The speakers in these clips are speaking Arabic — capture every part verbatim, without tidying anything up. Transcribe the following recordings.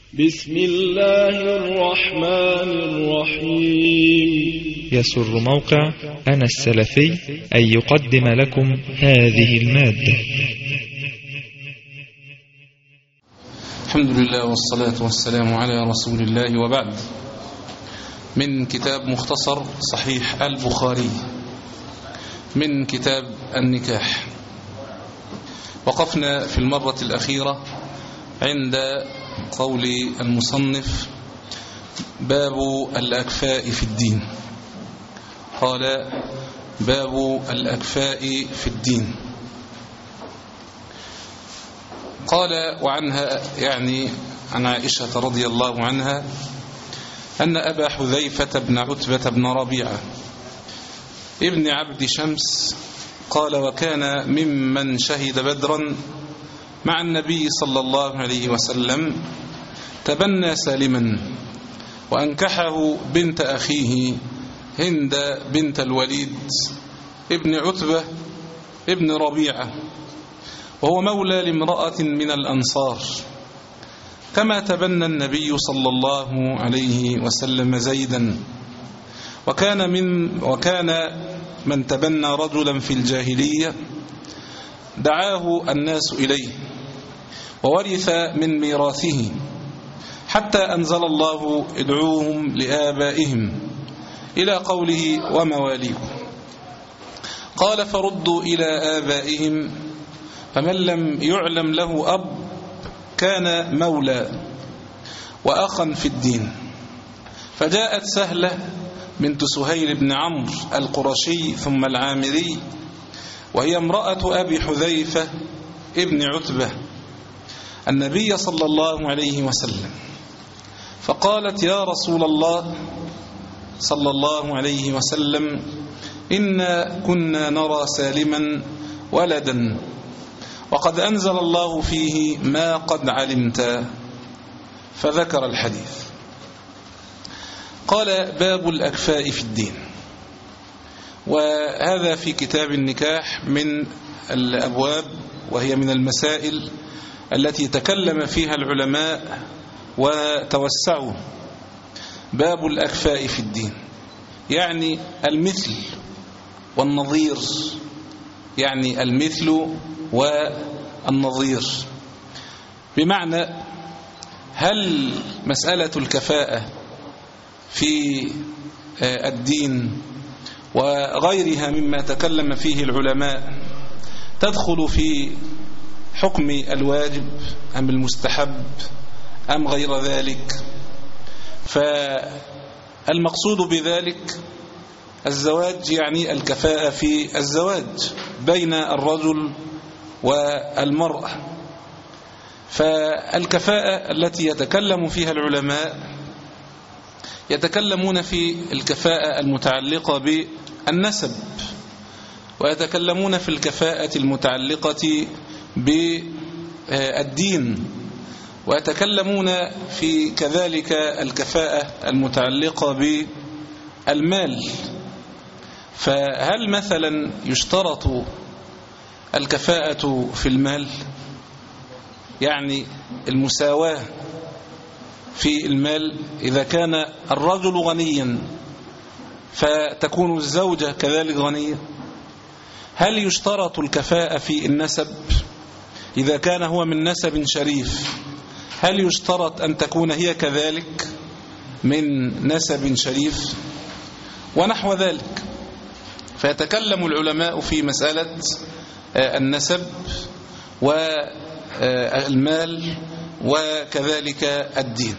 بسم الله الرحمن الرحيم. يسر موقع أنا السلفي أن يقدم لكم هذه المادة. الحمد لله والصلاة والسلام على رسول الله، وبعد. من كتاب مختصر صحيح البخاري من كتاب النكاح. وقفنا في المرة الأخيرة عند قول المصنف: باب الأكفاء في الدين. قال: باب الأكفاء في الدين. قال: وعنها يعني عن عائشة رضي الله عنها أن أبا حذيفة بن عتبة بن ربيعة ابن عبد شمس قال: وكان ممن شهد بدرا مع النبي صلى الله عليه وسلم، تبنى سالما وأنكحه بنت أخيه هند بنت الوليد ابن عتبة ابن ربيعة، وهو مولى لامرأة من الأنصار، كما تبنى النبي صلى الله عليه وسلم زيدا. وكان من وكان من تبنى رجلا في الجاهلية دعاه الناس إليه وورث من ميراثه، حتى أنزل الله: ادعوهم لآبائهم، إلى قوله: ومواليكم. قال: فردوا إلى آبائهم، فمن لم يعلم له أب كان مولى وأخا في الدين. فجاءت سهلة بنت سهيل بن عمرو القرشي ثم العامري، وهي امرأة أبي حذيفة ابن عتبة، النبي صلى الله عليه وسلم، فقالت: يا رسول الله صلى الله عليه وسلم، إنا كنا نرى سالما ولدا، وقد أنزل الله فيه ما قد علمت. فذكر الحديث. قال: باب الأكفاء في الدين. وهذا في كتاب النكاح من الأبواب، وهي من المسائل التي تكلم فيها العلماء وتوسعوا. باب الأكفاء في الدين يعني المثل والنظير، يعني المثل والنظير، بمعنى هل مسألة الكفاءة في الدين وغيرها مما تكلم فيه العلماء تدخل في حكم الواجب أم المستحب أم غير ذلك؟ فالمقصود بذلك الزواج، يعني الكفاءة في الزواج بين الرجل والمرأة. فالكفاءة التي يتكلم فيها العلماء يتكلمون في الكفاءة المتعلقة بالنسب، ويتكلمون في الكفاءة المتعلقة بالدين، ويتكلمون في كذلك الكفاءة المتعلقة بالمال. فهل مثلا يشترط الكفاءة في المال، يعني المساواة في المال؟ إذا كان الرجل غنيا فتكون الزوجة كذلك غنية. هل يشترط الكفاءة في النسب؟ إذا كان هو من نسب شريف هل يشترط أن تكون هي كذلك من نسب شريف؟ ونحو ذلك. فيتكلم العلماء في مسألة النسب والمال وكذلك الدين.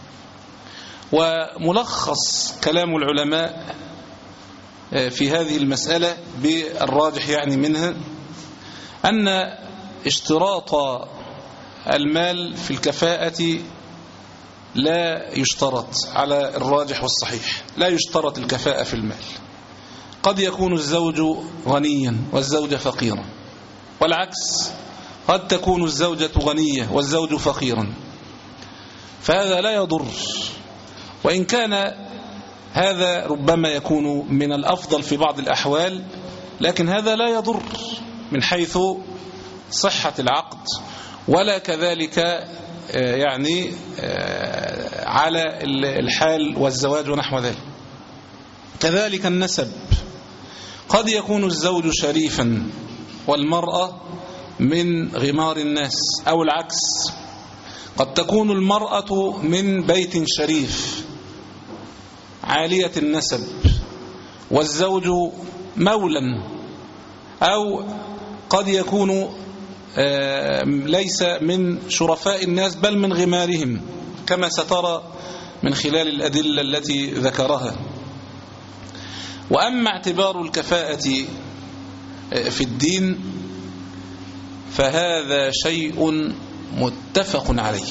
وملخص كلام العلماء في هذه المسألة بالراجح يعني منها أن اشتراط المال في الكفاءة لا يشترط، على الراجح والصحيح لا يشترط الكفاءة في المال. قد يكون الزوج غنيا والزوجة فقيرا، والعكس، قد تكون الزوجة غنية والزوج فقيرا، فهذا لا يضر. وإن كان هذا ربما يكون من الأفضل في بعض الأحوال، لكن هذا لا يضر من حيث صحة العقد، ولا كذلك يعني على الحال والزواج ونحو ذلك. كذلك النسب، قد يكون الزوج شريفا والمرأة من غمار الناس، أو العكس، قد تكون المرأة من بيت شريف عالية النسب والزوج مولا، أو قد يكون ليس من شرفاء الناس بل من غمارهم، كما سترى من خلال الأدلة التي ذكرها. وأما اعتبار الكفاءة في الدين فهذا شيء متفق عليه،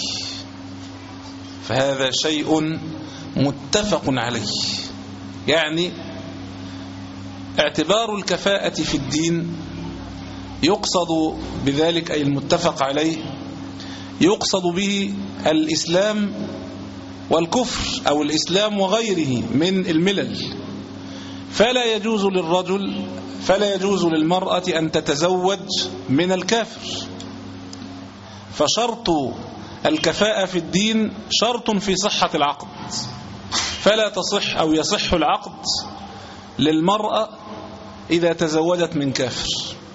فهذا شيء متفق عليه. يعني اعتبار الكفاءة في الدين يقصد بذلك، أي المتفق عليه، يقصد به الإسلام والكفر، أو الإسلام وغيره من الملل. فلا يجوز للرجل فلا يجوز للمرأة أن تتزوج من الكافر، فشرط الكفاءة في الدين شرط في صحة العقد، فلا تصح أو يصح العقد للمرأة إذا تزوجت من كافر.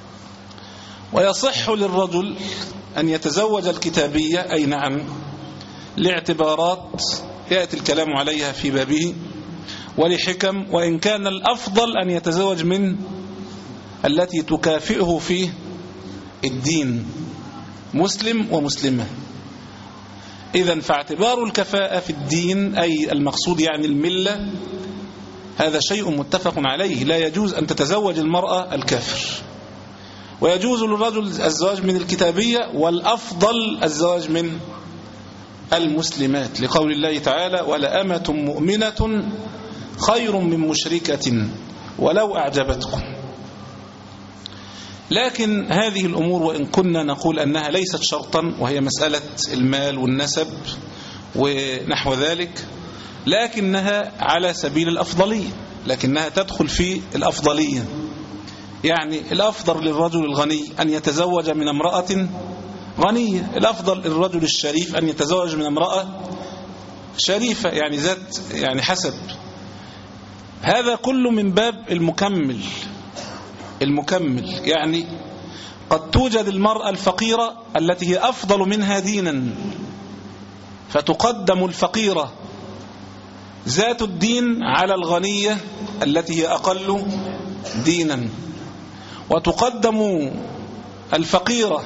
ويصح للرجل أن يتزوج الكتابية، أي نعم، لاعتبارات يأتي الكلام عليها في بابه ولحكم، وإن كان الأفضل أن يتزوج من التي تكافئه في الدين، مسلم ومسلمة. إذن فاعتبار الكفاءة في الدين، أي المقصود يعني الملة، هذا شيء متفق عليه. لا يجوز أن تتزوج المرأة الكافر، ويجوز للرجل الزواج من الكتابية، والأفضل الزواج من المسلمات، لقول الله تعالى: ولأمة مؤمنة خير من مشركة ولو أعجبتكم. لكن هذه الأمور وإن كنا نقول أنها ليست شرطا، وهي مسألة المال والنسب ونحو ذلك، لكنها على سبيل الأفضلية، لكنها تدخل في الأفضلية. يعني الأفضل للرجل الغني أن يتزوج من امرأة غنية، الأفضل للرجل الشريف أن يتزوج من امرأة شريفة، يعني ذات يعني حسب. هذا كله من باب المكمل المكمل يعني قد توجد المرأة الفقيرة التي هي أفضل منها دينا، فتقدم الفقيرة ذات الدين على الغنية التي هي أقل دينا، وتقدم الفقيرة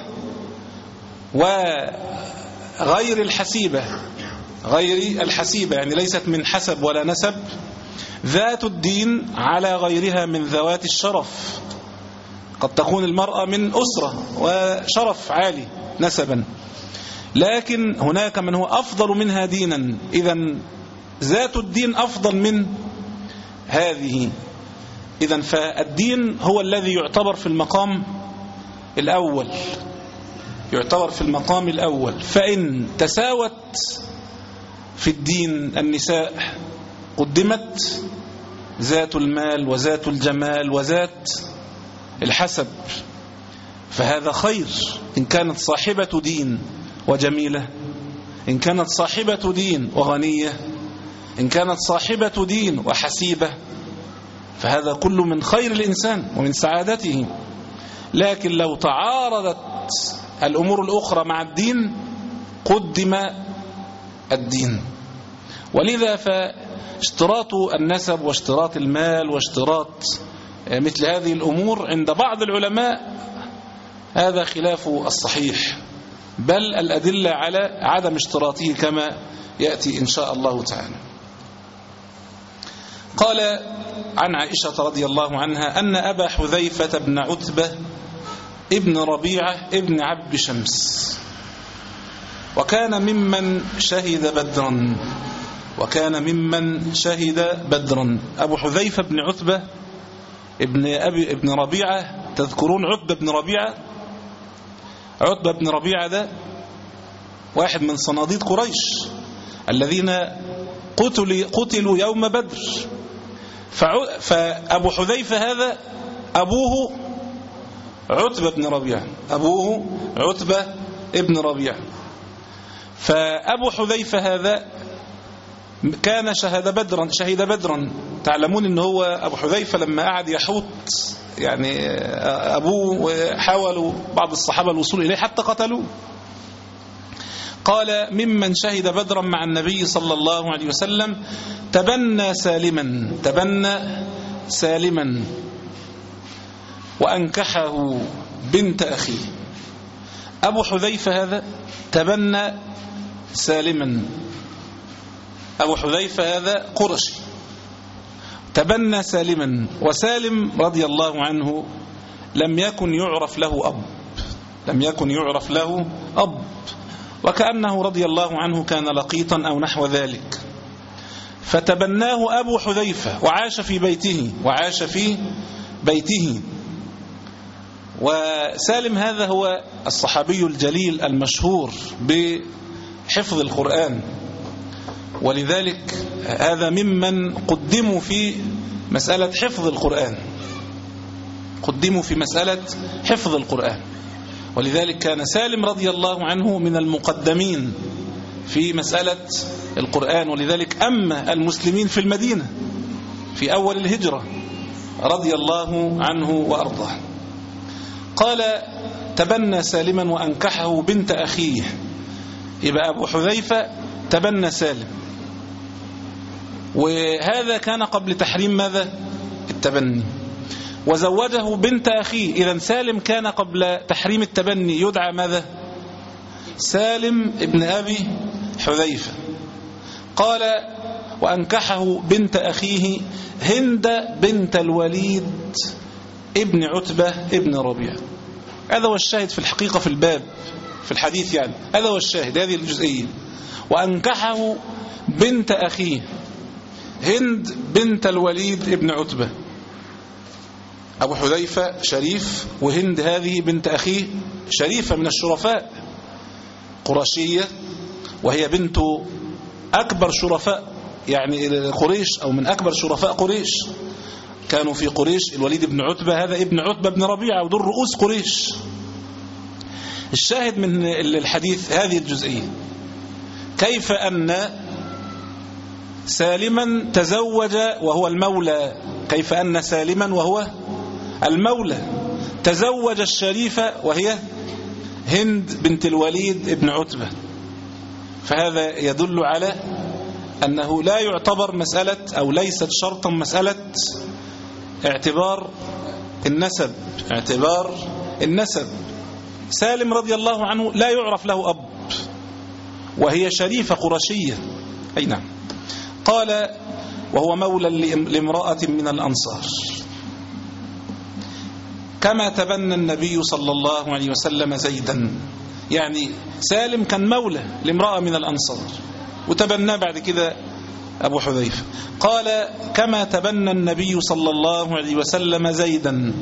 وغير الحسيبة غير الحسيبة يعني ليست من حسب ولا نسب، ذات الدين على غيرها من ذوات الشرف. قد تكون المرأة من أسرة وشرف عالي نسبا، لكن هناك من هو أفضل منها دينا، إذن ذات الدين أفضل من هذه. إذن فالدين هو الذي يعتبر في المقام الأول يعتبر في المقام الأول فإن تساوت في الدين النساء قدمت ذات المال وذات الجمال وذات الحسب، فهذا خير إن كانت صاحبة دين وجميلة، إن كانت صاحبة دين وغنية، إن كانت صاحبة دين وحسيبة، فهذا كله من خير الإنسان ومن سعادته. لكن لو تعارضت الأمور الأخرى مع الدين قدم الدين. ولذا فاشتراط النسب واشتراط المال واشتراط مثل هذه الأمور عند بعض العلماء هذا خلاف الصحيح، بل الأدلة على عدم اشتراطه كما يأتي إن شاء الله تعالى. قال عن عائشة رضي الله عنها أن أبا حذيفة بن عتبة ابن ربيعة ابن عبد شمس وكان ممن شهد بدرا وكان ممن شهد بدرا أبو حذيفة بن عتبة ابن أبي ابن ربيعة. تذكرون عتبة بن ربيعة؟ عتبة بن ربيعة ده واحد من صناديد قريش الذين قتلوا قتلوا يوم بدر. فأبو حذيفة هذا أبوه عتبة بن ربيعة أبوه عتبة ابن ربيعة. فأبو حذيفة هذا كان شهد بدرا شهد بدرا تعلمون ان هو ابو حذيفة لما قعد يحوط يعني ابوه حاولوا بعض الصحابة الوصول اليه حتى قتلوه. قال ممن شهد بدرا مع النبي صلى الله عليه وسلم تبنى سالما تبنى سالما وأنكحه بنت أخيه. أبو حذيفة هذا تبنى سالما، أبو حذيفة هذا قرشي تبنى سالما، وسالم رضي الله عنه لم يكن يعرف له أب لم يكن يعرف له أب وكأنه رضي الله عنه كان لقيطا أو نحو ذلك، فتبناه أبو حذيفة وعاش في بيته وعاش في بيته. وسالم هذا هو الصحابي الجليل المشهور بحفظ القرآن، ولذلك هذا ممن قدموا في مسألة حفظ القرآن قدموا في مسألة حفظ القرآن ولذلك كان سالم رضي الله عنه من المقدمين في مسألة القرآن، ولذلك أما المسلمين في المدينة في أول الهجرة رضي الله عنه وأرضاه. قال تبنى سالما وأنكحه بنت أخيه، يبقى أبو حذيفة تبنى سالم، وهذا كان قبل تحريم ماذا؟ التبني. وزوجه بنت أخيه، إذن سالم كان قبل تحريم التبني يدعى ماذا؟ سالم ابن أبي حذيفة. قال وأنكحه بنت أخيه هند بنت الوليد ابن عتبة ابن ربيعة. هذا هو الشاهد في الحقيقة في الباب في الحديث، يعني هذا هو الشاهد هذه الجزئية. وأنكحه بنت أخيه هند بنت الوليد ابن عتبة. أبو حذيفة شريف، وهند هذه بنت أخيه شريفة من الشرفاء قرشية، وهي بنت أكبر شرفاء يعني قريش أو من أكبر شرفاء قريش. كانوا في قريش الوليد بن عتبة هذا ابن عتبة بن ربيعة ودول رؤوس قريش. الشاهد من الحديث هذه الجزئية، كيف أن سالما تزوج وهو المولى كيف أن سالما وهو المولى تزوج الشريفة وهي هند بنت الوليد ابن عتبة. فهذا يدل على أنه لا يعتبر مسألة أو ليست شرطا مسألة اعتبار النسب اعتبار النسب سالم رضي الله عنه لا يعرف له أب، وهي شريفة قرشية. أي نعم. قال وهو مولى لامرأة من الأنصار، كما تبنى النبي صلى الله عليه وسلم زيدا. يعني سالم كان مولى لامرأة من الأنصار وتبنى بعد كده أبو حذيفة. قال كما تبنى النبي صلى الله عليه وسلم زيدا.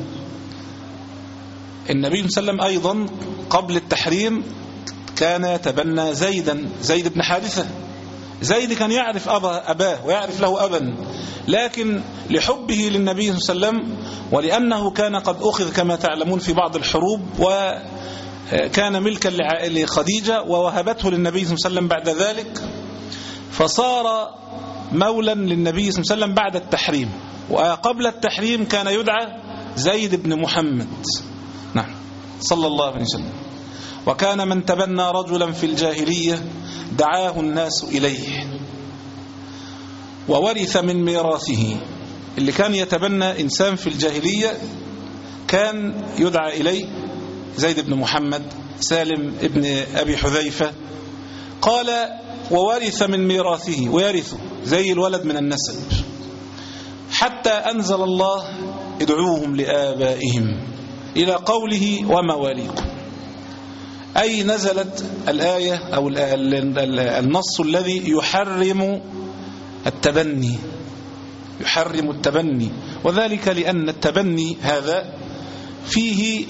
النبي صلى الله عليه وسلم أيضا قبل التحريم كان يتبنى زيدا زيد بن حارثة. زيد كان يعرف أبا أباه ويعرف له أبا، لكن لحبه للنبي صلى الله عليه وسلم ولأنه كان قد أخذ كما تعلمون في بعض الحروب وكان ملكا لخديجة ووهبته للنبي صلى الله عليه وسلم بعد ذلك، فصار مولا للنبي صلى الله عليه وسلم بعد التحريم. وقبل التحريم كان يدعى زيد بن محمد نعم صلى الله عليه وسلم. وكان من تبنى رجلا في الجاهلية دعاه الناس إليه وورث من ميراثه. اللي كان يتبنى إنسان في الجاهلية كان يدعى إليه زيد بن محمد سالم ابن أبي حذيفة. قال وورث من ميراثه، ويرث زي الولد من النسب، حتى أنزل الله ادعوهم لآبائهم إلى قوله ومواليكم، أي نزلت الآية أو النص الذي يحرم التبني يحرم التبني وذلك لأن التبني هذا فيه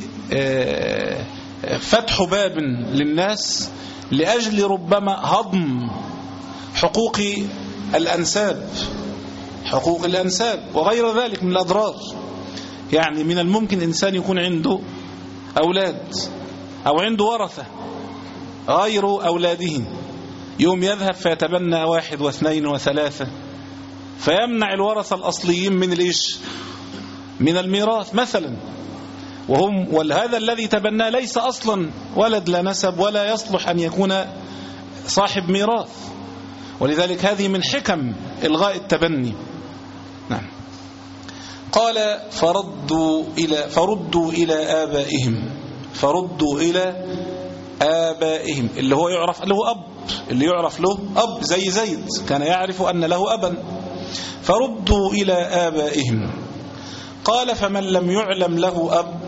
فتح باب للناس لأجل ربما هضم حقوق الأنساب حقوق الأنساب وغير ذلك من الأضرار. يعني من الممكن إنسان يكون عنده أولاد أو عنده ورثة غير أولاده، يوم يذهب فيتبنى واحد واثنين وثلاثة فيمنع الورثة الأصليين من الإيش؟ من الميراث مثلا، وهم وهذا الذي تبناه ليس أصلا ولد لا نسب ولا يصلح أن يكون صاحب ميراث، ولذلك هذه من حكم إلغاء التبني. نعم. قال فردوا إلى فردوا إلى آبائهم فردوا إلى آبائهم اللي هو يعرف له أب، اللي يعرف له أب زي زيد كان يعرف أن له أبا، فردوا إلى آبائهم. قال فمن لم يعلم له أب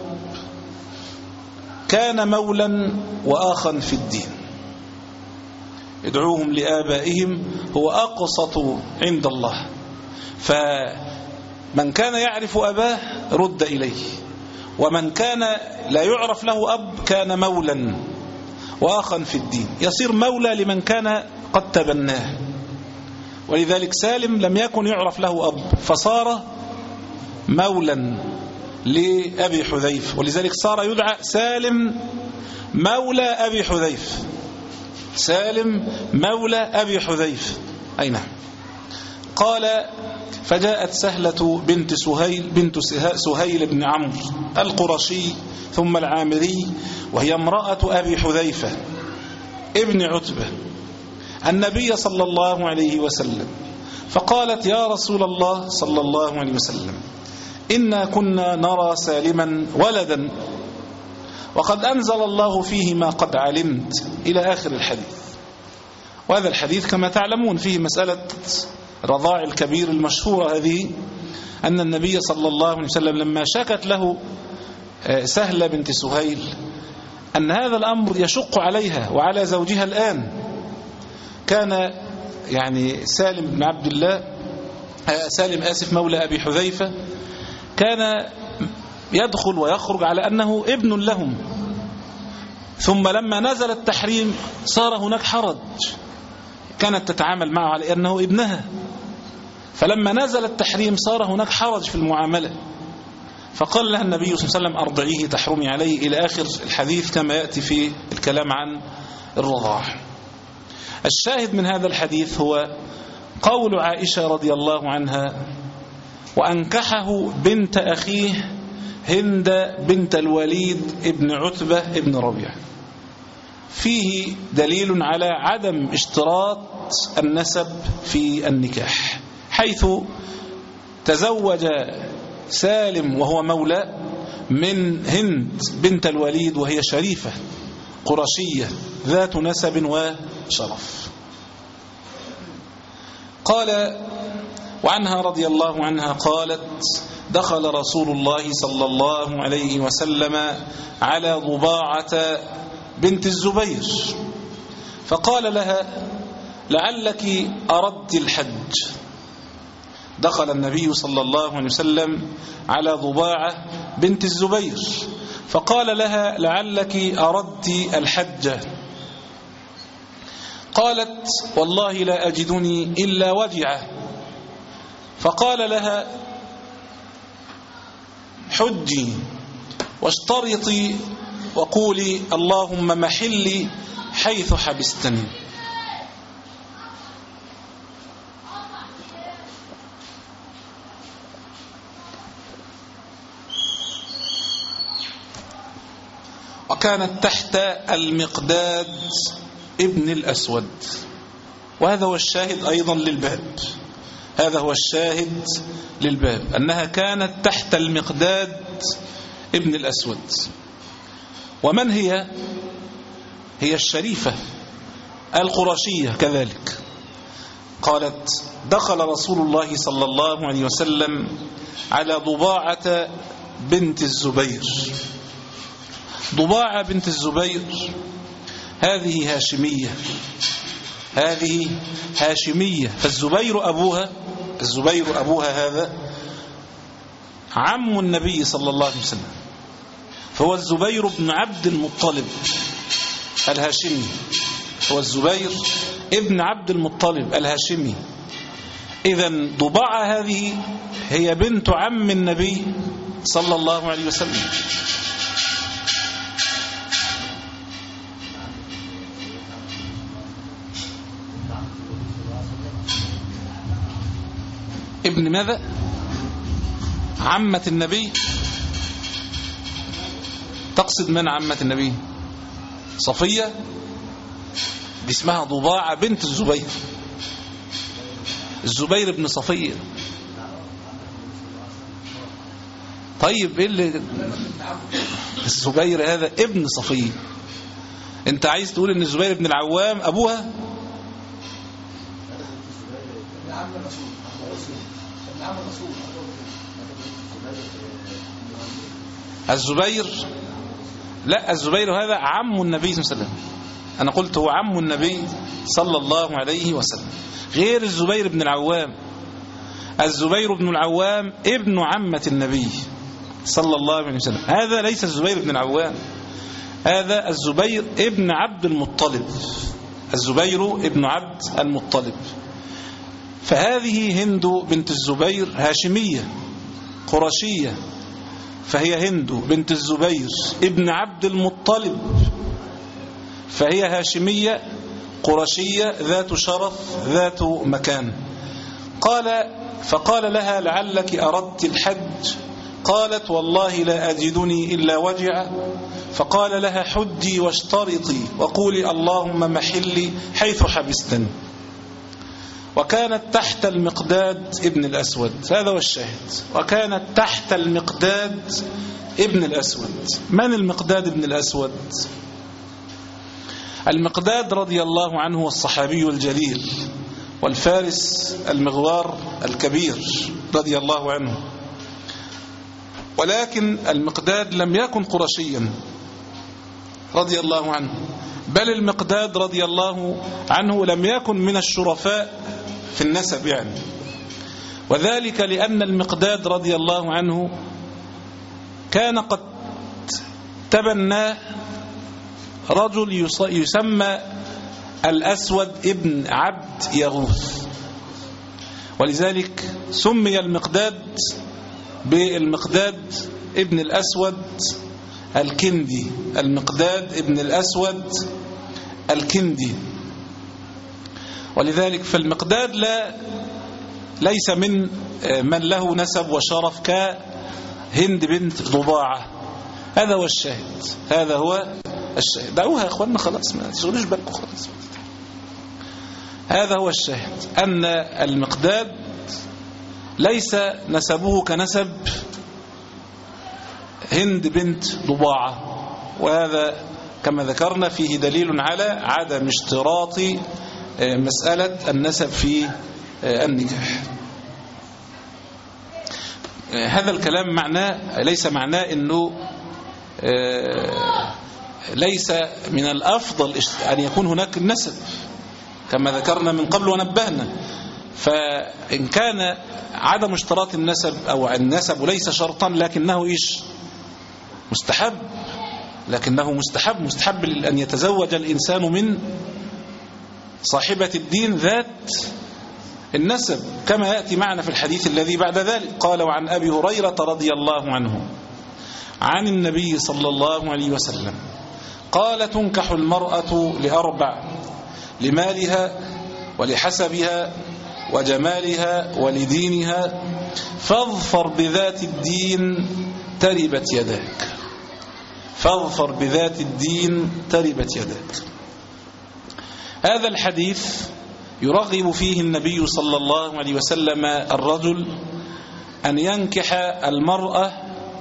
كان مولا وآخا في الدين، ادعوهم لآبائهم هو أقسط عند الله، فمن كان يعرف أباه رد إليه، ومن كان لا يعرف له أب كان مولا وآخا في الدين، يصير مولى لمن كان قد تبناه. ولذلك سالم لم يكن يعرف له أب فصار مولا لأبي حذيفة، ولذلك صار يدعى سالم مولى أبي حذيفة، سالم مولى أبي حذيفة. أي نعم. قال فجاءت سهلة بنت سهيل بنت سهيل بن عمرو القرشي ثم العامري، وهي امرأة أبي حذيفة ابن عتبة النبي صلى الله عليه وسلم، فقالت يا رسول الله صلى الله عليه وسلم إنا كنا نرى سالما ولدا وقد أنزل الله فيه ما قد علمت إلى آخر الحديث. وهذا الحديث كما تعلمون فيه مسألة رضاع الكبير المشهورة هذه، أن النبي صلى الله عليه وسلم لما شكت له سهلة بنت سهيل أن هذا الأمر يشق عليها وعلى زوجها الآن، كان يعني سالم بن عبد الله سالم آسف مولى أبي حذيفة كان يدخل ويخرج على أنه ابن لهم، ثم لما نزل التحريم صار هناك حرج، كانت تتعامل معه على أنه ابنها، فلما نزل التحريم صار هناك حرج في المعاملة، فقال لها النبي صلى الله عليه وسلم أرضعيه تحرمي عليه إلى آخر الحديث كما يأتي في الكلام عن الرضاع. الشاهد من هذا الحديث هو قول عائشة رضي الله عنها وأنكحه بنت أخيه هند بنت الوليد ابن عتبة ابن ربيعة، فيه دليل على عدم اشتراط النسب في النكاح، حيث تزوج سالم وهو مولى من هند بنت الوليد وهي شريفة قرشية ذات نسب وشرف. قال وعنها رضي الله عنها قالت دخل رسول الله صلى الله عليه وسلم على ضباعة بنت الزبير فقال لها لعلك أردت الحج. دخل النبي صلى الله عليه وسلم على ضباعة بنت الزبير فقال لها لعلك أردت الحج. قالت والله لا أجدني إلا وجعة. فقال لها حجي واشترطي وقولي اللهم محلي حيث حبستني. وكانت تحت المقداد ابن الأسود، وهذا هو الشاهد أيضا للباب، هذا هو الشاهد للباب أنها كانت تحت المقداد ابن الأسود. ومن هي؟ هي الشريفة القرشية كذلك. قالت دخل رسول الله صلى الله عليه وسلم على ضباعة بنت الزبير. ضباعة بنت الزبير هذه هاشمية، هذه هاشمية، فالزبير أبوها الزبير أبوها هذا عم النبي صلى الله عليه وسلم، فهو الزبير بن عبد المطلب الهاشمي، هو الزبير ابن عبد المطلب الهاشمي. إذن ضباعة هذه هي بنت عم النبي صلى الله عليه وسلم. ابن ماذا؟ عمة النبي. تقصد من عمة النبي؟ صفية، دي اسمها ضباعة بنت الزبير، الزبير ابن صفية. طيب ايه اللي الزبير هذا ابن صفية؟ انت عايز تقول ان الزبير ابن العوام ابوها؟ الزبير لا، الزبير هذا عم النبي صلى الله عليه وسلم. أنا قلت هو عم النبي صلى الله عليه وسلم، غير الزبير بن العوام. الزبير بن العوام ابن عمة النبي صلى الله عليه وسلم، هذا ليس الزبير بن العوام، هذا الزبير ابن عبد المطلب، الزبير ابن عبد المطلب. فهذه هند بنت الزبير هاشمية قرشية، فهي هند بنت الزبير ابن عبد المطلب، فهي هاشمية قرشية ذات شرف ذات مكان. قال فقال لها لعلك أردت الحج؟ قالت والله لا أجدني إلا وجعا. فقال لها حجي واشترطي وقولي اللهم محلي حيث حبستني. وكانت تحت المقداد ابن الأسود، هذا هو الشاهد، وكانت تحت المقداد ابن الأسود. من المقداد ابن الأسود؟ المقداد رضي الله عنه والصحابي الجليل والفارس المغوار الكبير رضي الله عنه، ولكن المقداد لم يكن قرشيا رضي الله عنه، بل المقداد رضي الله عنه لم يكن من الشرفاء في النسب يعني، وذلك لأن المقداد رضي الله عنه كان قد تبنى رجل يسمى الأسود ابن عبد يغوث، ولذلك سمي المقداد بالمقداد ابن الأسود الكندي، المقداد ابن الأسود الكندي. ولذلك فالمقداد لا ليس من من له نسب وشرف كهند بنت ضباعة. هذا هو الشاهد، هذا هو الشاهد. دعوها يا اخواننا خلاص، ما تشغلوش بالكم خلاص. هذا هو الشاهد، أن المقداد ليس نسبه كنسب هند بنت ضباعة، وهذا كما ذكرنا فيه دليل على عدم اشتراط مسألة النسب في النكاح. هذا الكلام معناه ليس معناه أنه ليس من الأفضل أن يكون هناك النسب كما ذكرنا من قبل ونبهنا. فإن كان عدم اشتراط النسب أو النسب ليس شرطا لكنه إيش مستحب، لكنه مستحب مستحب أن يتزوج الإنسان من صاحبة الدين ذات النسب، كما يأتي معنا في الحديث الذي بعد ذلك. قال وعن أبي هريرة رضي الله عنه عن النبي صلى الله عليه وسلم قال تنكح المرأة لأربع: لمالها ولحسبها وجمالها ولدينها، فاظفر بذات الدين تربت يداك، فاظفر بذات الدين تربت يداك. هذا الحديث يرغب فيه النبي صلى الله عليه وسلم الرجل أن ينكح المرأة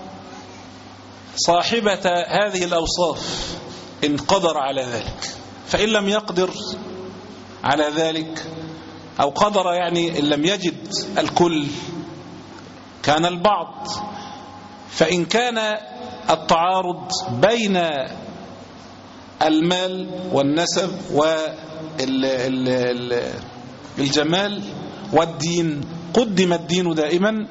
صاحبة هذه الأوصاف إن قدر على ذلك، فإن لم يقدر على ذلك أو قدر يعني إن لم يجد الكل كان البعض. فإن كان التعارض بين المال والنسب والجمال والدين قدم الدين دائما،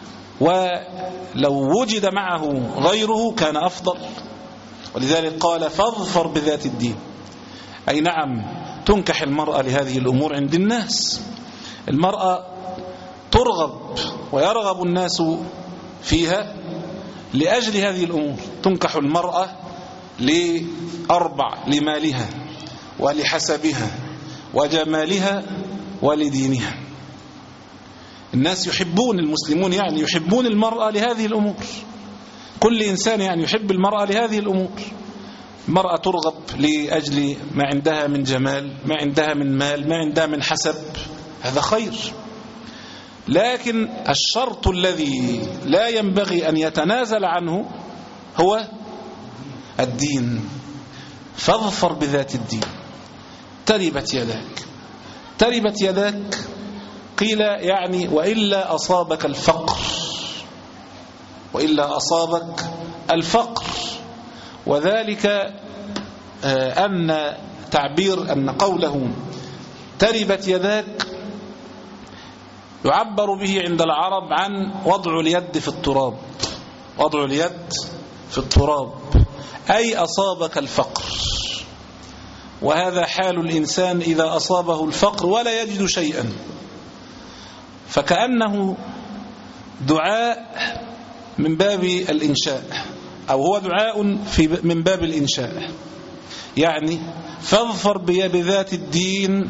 ولو وجد معه غيره كان أفضل. ولذلك قال فاظفر بذات الدين، أي نعم تنكح المرأة لهذه الأمور عند الناس. المرأة ترغب ويرغب الناس فيها لأجل هذه الأمور. تنكح المرأة لأربع: لمالها ولحسبها وجمالها ولدينها. الناس يحبون، المسلمون يعني يحبون المرأة لهذه الأمور، كل إنسان يعني يحب المرأة لهذه الأمور. المرأة ترغب لأجل ما عندها من جمال، ما عندها من مال، ما عندها من حسب، هذا خير. لكن الشرط الذي لا ينبغي أن يتنازل عنه هو الدين. فاظفر بذات الدين. تربت يداك. تربت يداك قيل يعني وإلا أصابك الفقر، وإلا أصابك الفقر. وذلك أن تعبير أن قوله تربت يداك يعبر به عند العرب عن وضع اليد في التراب، وضع اليد في التراب أي أصابك الفقر. وهذا حال الإنسان إذا أصابه الفقر ولا يجد شيئا، فكأنه دعاء من باب الإنشاء، أو هو دعاء في من باب الإنشاء، يعني فاظفر بذات الدين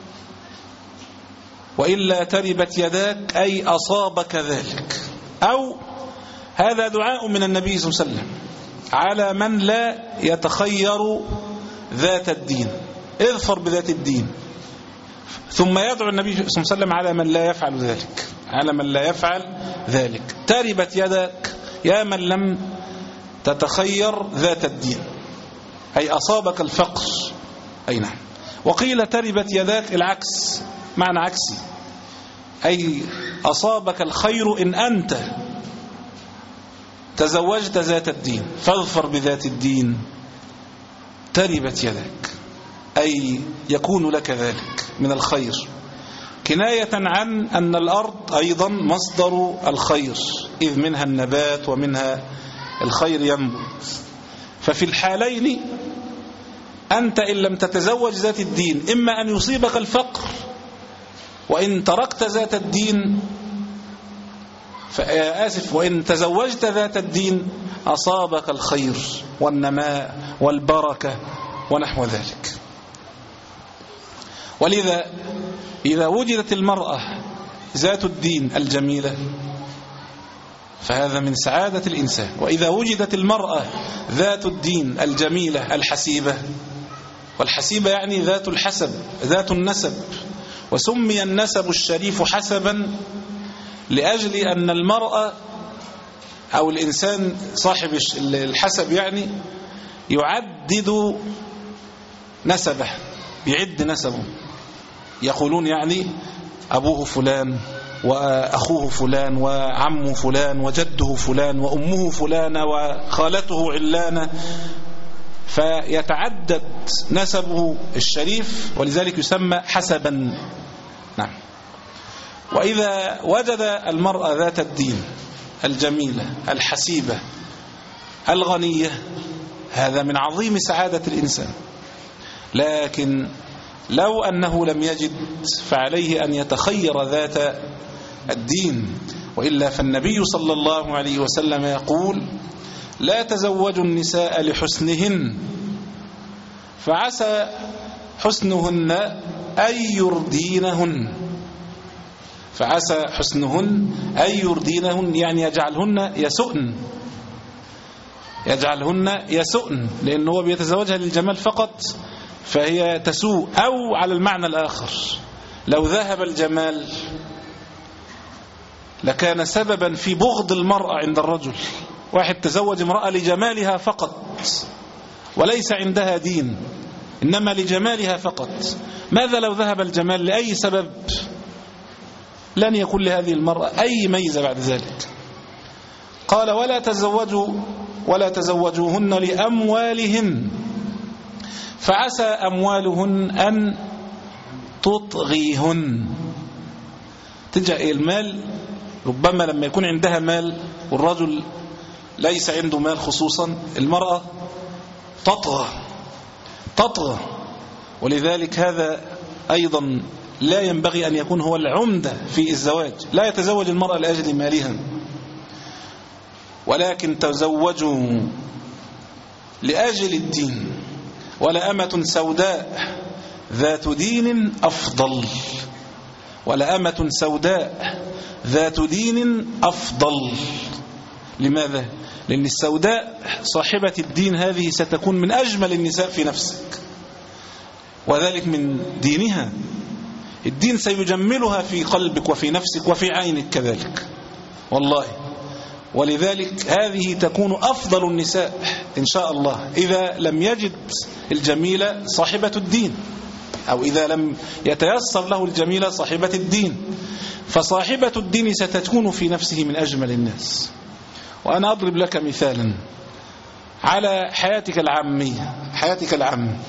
وإلا تربت يداك أي أصابك ذلك. أو هذا دعاء من النبي صلى الله عليه وسلم على من لا يتخير ذات الدين، اظفر بذات الدين. ثم يدعو النبي صلى الله عليه وسلم على من لا يفعل ذلك، على من لا يفعل ذلك. تربت يدك يا من لم تتخير ذات الدين، أي أصابك الفقر. أي نعم. وقيل تربت يداك العكس، معنى عكسي، أي أصابك الخير إن أنت تزوجت ذات الدين. فاظفر بذات الدين تربت يدك، أي يكون لك ذلك من الخير، كناية عن أن الأرض أيضا مصدر الخير، إذ منها النبات ومنها الخير ينبت. ففي الحالين أنت إن لم تتزوج ذات الدين إما أن يصيبك الفقر، وإن تركت ذات الدين فآسف وإن تزوجت ذات الدين أصابك الخير والنماء والبركة ونحو ذلك. ولذا إذا وجدت المرأة ذات الدين الجميلة فهذا من سعادة الإنسان، وإذا وجدت المرأة ذات الدين الجميلة الحسيبة، والحسيبة يعني ذات الحسب، ذات النسب، وسمي النسب الشريف حسبا لأجل أن المرأة أو الإنسان صاحب الحسب يعني يعدد نسبه، يعد نسبه، يقولون يعني أبوه فلان وأخوه فلان وعمه فلان وجده فلان وأمه فلانة وخالته علانة، فيتعدد نسبه الشريف، ولذلك يسمى حسبا. نعم. وإذا وجد المرأة ذات الدين الجميلة الحسيبة الغنية هذا من عظيم سعادة الإنسان. لكن لو أنه لم يجد فعليه أن يتخير ذات الدين، وإلا فالنبي صلى الله عليه وسلم يقول لا تزوجوا النساء لحسنهن فعسى حسنهن أن يردينهن، فعسى حسنهن أن يردينهن يعني يجعلهن يسؤن، يجعلهن يسؤن، لأنه هو بيتزوجها للجمال فقط فهي تسوء. أو على المعنى الآخر لو ذهب الجمال لكان سببا في بغض المرأة عند الرجل. واحد تزوج امرأة لجمالها فقط وليس عندها دين، إنما لجمالها فقط. ماذا لو ذهب الجمال لأي سبب؟ لن يكون لهذه المرأة أي ميزة بعد ذلك. قال ولا تزوجوا ولا تزوجوهن لأموالهن فعسى أموالهن أن تطغيهن. تلجأ المال، ربما لما يكون عندها مال والرجل ليس عنده مال خصوصا، المرأة تطغى تطغى ولذلك هذا أيضا لا ينبغي أن يكون هو العمدة في الزواج. لا يتزوج المرأة لأجل مالها، ولكن تزوجوا لأجل الدين. ولأمة سوداء ذات دين أفضل. ولأمة سوداء ذات دين أفضل. لماذا؟ لأن السوداء صاحبة الدين هذه ستكون من أجمل النساء في نفسك، وذلك من دينها. الدين سيجملها في قلبك وفي نفسك وفي عينك كذلك والله. ولذلك هذه تكون أفضل النساء إن شاء الله إذا لم يجد الجميلة صاحبة الدين، أو إذا لم يتيسر له الجميلة صاحبة الدين. فصاحبة الدين ستكون في نفسه من أجمل الناس. وأنا أضرب لك مثالا على حياتك العامية، حياتك العامة.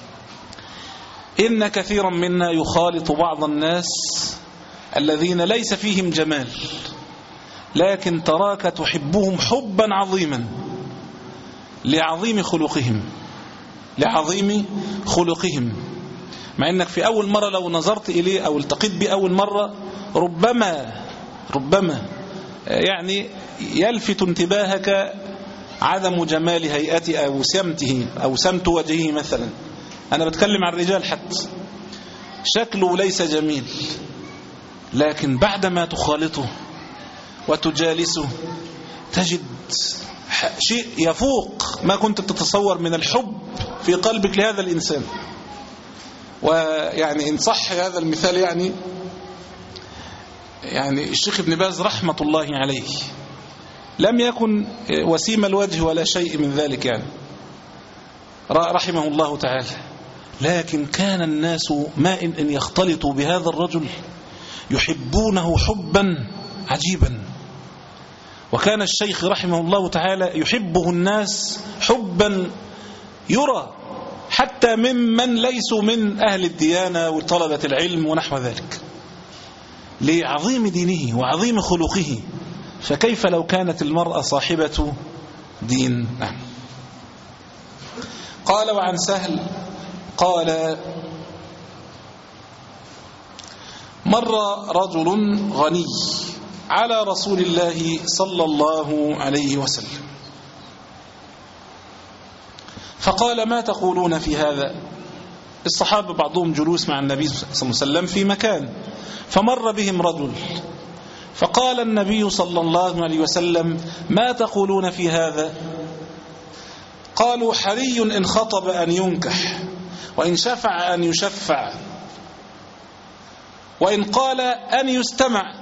إن كثيرا منا يخالط بعض الناس الذين ليس فيهم جمال، لكن تراك تحبهم حبا عظيما لعظيم خلقهم، لعظيم خلقهم، مع أنك في أول مرة لو نظرت إليه أو التقيت به أول مرة ربما ربما يعني يلفت انتباهك عدم جمال هيئته أو سمته أو سمت وجهه مثلا. أنا بتكلم عن الرجال حتى، شكله ليس جميل، لكن بعدما تخالطه وتجالسه تجد شيء يفوق ما كنت تتصور من الحب في قلبك لهذا الإنسان. ويعني إن صح هذا المثال يعني يعني الشيخ ابن باز رحمة الله عليه لم يكن وسيم الوجه ولا شيء من ذلك يعني رحمه الله تعالى، لكن كان الناس ما إن يختلطوا بهذا الرجل يحبونه حبا عجيبا. وكان الشيخ رحمه الله تعالى يحبه الناس حبا يرى حتى ممن ليسوا من أهل الديانة وطلبة العلم ونحو ذلك، لعظيم دينه وعظيم خلقه. فكيف لو كانت المرأة صاحبة دين؟ نعم. قال وعن سهل قال مر رجل غني على رسول الله صلى الله عليه وسلم فقال ما تقولون في هذا؟ الصحابة بعضهم جلوس مع النبي صلى الله عليه وسلم في مكان، فمر بهم رجل فقال النبي صلى الله عليه وسلم ما تقولون في هذا؟ قالوا حري إن خطب أن ينكح، وإن شفع أن يشفع، وإن قال أن يستمع.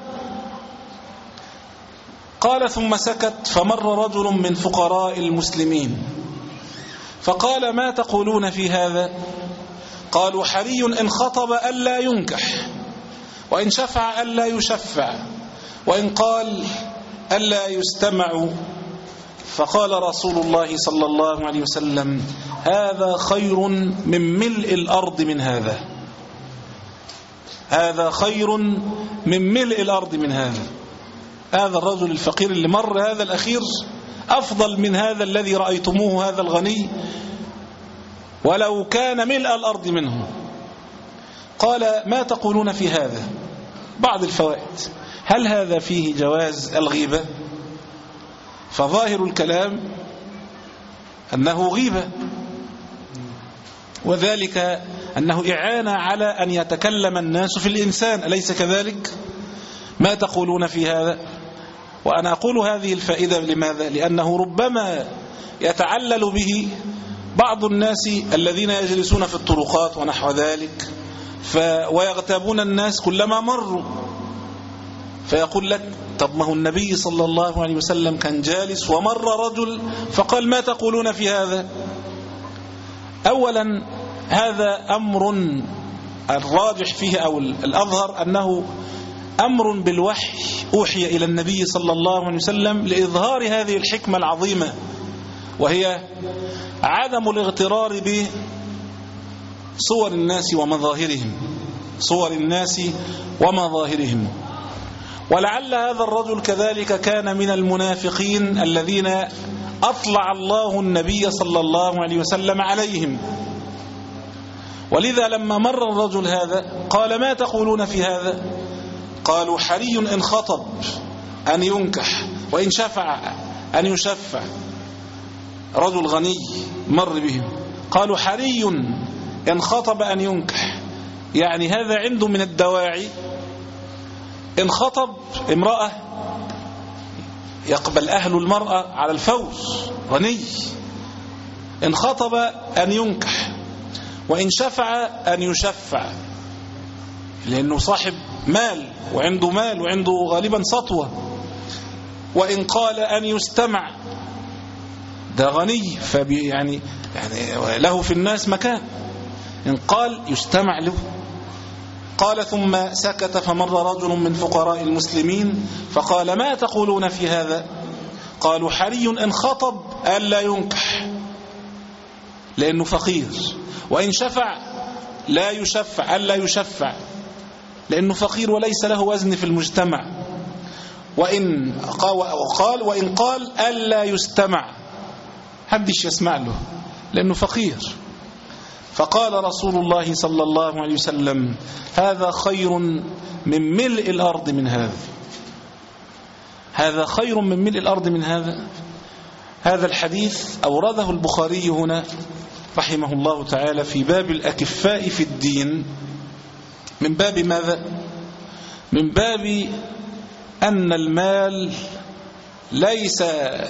قال ثم سكت فمر رجل من فقراء المسلمين فقال ما تقولون في هذا؟ قالوا حري إن خطب ألا ينكح، وإن شفع ألا يشفع، وإن قال ألا يستمع. فقال رسول الله صلى الله عليه وسلم هذا خير من ملء الأرض من هذا، هذا خير من ملء الأرض من هذا. هذا الرجل الفقير اللي مر هذا الأخير أفضل من هذا الذي رأيتموه هذا الغني ولو كان ملء الأرض منه. قال ما تقولون في هذا؟ بعض الفوائد. هل هذا فيه جواز الغيبة؟ فظاهر الكلام أنه غيبة، وذلك أنه إعانة على أن يتكلم الناس في الإنسان، أليس كذلك؟ ما تقولون في هذا؟ وأنا أقول هذه الفائدة لماذا؟ لأنه ربما يتعلل به بعض الناس الذين يجلسون في الطرقات ونحو ذلك ف... ويغتابون الناس كلما مروا، فيقول لك طب ما هو النبي صلى الله عليه وسلم كان جالس ومر رجل فقال ما تقولون في هذا؟ أولا هذا أمر الراجح فيه أو الأظهر أنه أمر بالوحي أوحي إلى النبي صلى الله عليه وسلم لإظهار هذه الحكمة العظيمة، وهي عدم الاغترار بصور الناس ومظاهرهم، صور الناس ومظاهرهم. ولعل هذا الرجل كذلك كان من المنافقين الذين أطلع الله النبي صلى الله عليه وسلم عليهم، ولذا لما مر الرجل هذا قال ما تقولون في هذا؟ قالوا حري إن خطب أن ينكح، وإن شفع أن يشفع. رجل غني مر بهم قالوا حري إن خطب أن ينكح، يعني هذا عنده من الدواعي إن خطب امرأة يقبل أهل المرأة على الفور، غني. إن خطب أن ينكح، وإن شفع أن يشفع، لأنه صاحب مال وعنده مال وعنده غالبا سطوة. وإن قال أن يستمع، ده غني فبي يعني يعني له في الناس مكان. إن قال يستمع له. قال ثم سكت، فمر رجل من فقراء المسلمين فقال ما تقولون في هذا؟ قالوا حري إن خطب ألا ينكح لأنه فقير، وإن شفع لا يشفع ألا يشفع لأنه فقير وليس له وزن في المجتمع. وإن قال وإن قال ألا يستمع، حدش يسمع له لأنه فقير. فقال رسول الله صلى الله عليه وسلم هذا خير من ملء الأرض من هذا، هذا خير من ملء الأرض من هذا. هذا الحديث أورده البخاري هنا رحمه الله تعالى في باب الأكفاء في الدين. من باب ماذا؟ من باب أن المال ليس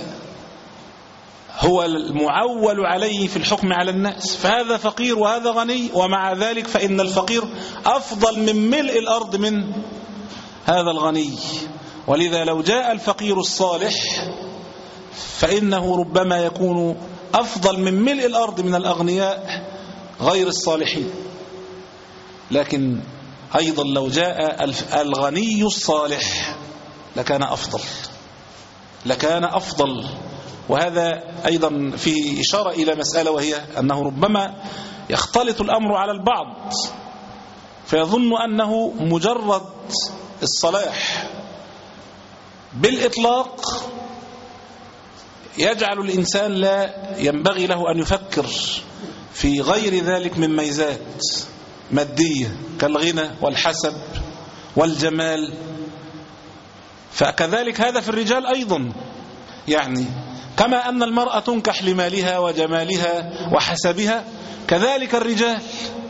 هو المعول عليه في الحكم على الناس، فهذا فقير وهذا غني، ومع ذلك فإن الفقير أفضل من ملء الأرض من هذا الغني. ولذا لو جاء الفقير الصالح فإنه ربما يكون أفضل من ملء الأرض من الأغنياء غير الصالحين. لكن أيضا لو جاء الغني الصالح لكان أفضل، لكان أفضل. وهذا أيضا فيه إشارة إلى مسألة، وهي أنه ربما يختلط الأمر على البعض فيظن أنه مجرد الصلاح بالإطلاق يجعل الإنسان لا ينبغي له أن يفكر في غير ذلك من ميزات مادية كالغنى والحسب والجمال. فكذلك هذا في الرجال أيضا، يعني كما أن المرأة تنكح لمالها وجمالها وحسبها كذلك الرجال.